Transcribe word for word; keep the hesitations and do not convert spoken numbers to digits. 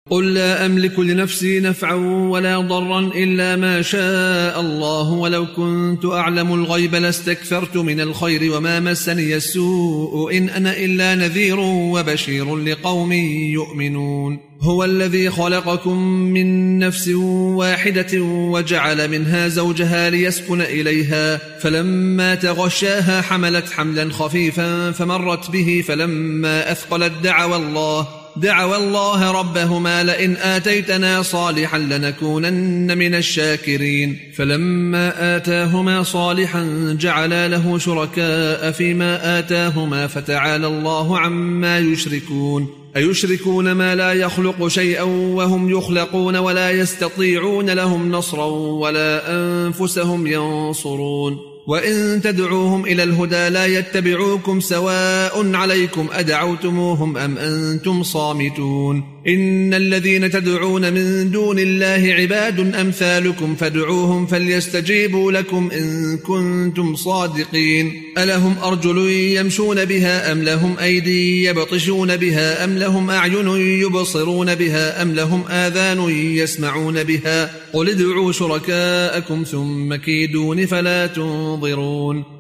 قل لا أملك لنفسي نفعا ولا ضرا إلا ما شاء الله ولو كنت أعلم الغيب لاستكثرت من الخير وما مسني السوء إن أنا إلا نذير وبشير لقوم يؤمنون هو الذي خلقكم من نفس واحدة وجعل منها زوجها ليسكن إليها فلما تغشاها حملت حملا خفيفا فمرت به فلما أثقلت دعوى الله دعوى الله ربهما لئن آتيتنا صالحا لنكونن من الشاكرين فلما آتاهما صالحا جعلا له شركاء فيما آتاهما فتعالى الله عما يشركون أيشركون ما لا يخلق شيئا وهم يخلقون ولا يستطيعون لهم نصرا ولا أنفسهم ينصرون وإن تدعوهم إلى الهدى لا يتبعوكم سواء عليكم أدعوتموهم أم أنتم صامتون إن الذين تدعون من دون الله عباد أمثالكم فادعوهم فليستجيبوا لكم إن كنتم صادقين ألهم أرجل يمشون بها أم لهم أيدي يبطشون بها أم لهم أعين يبصرون بها أم لهم آذان يسمعون بها قل ادعوا شركاءكم ثم كيدون فلا تنظرون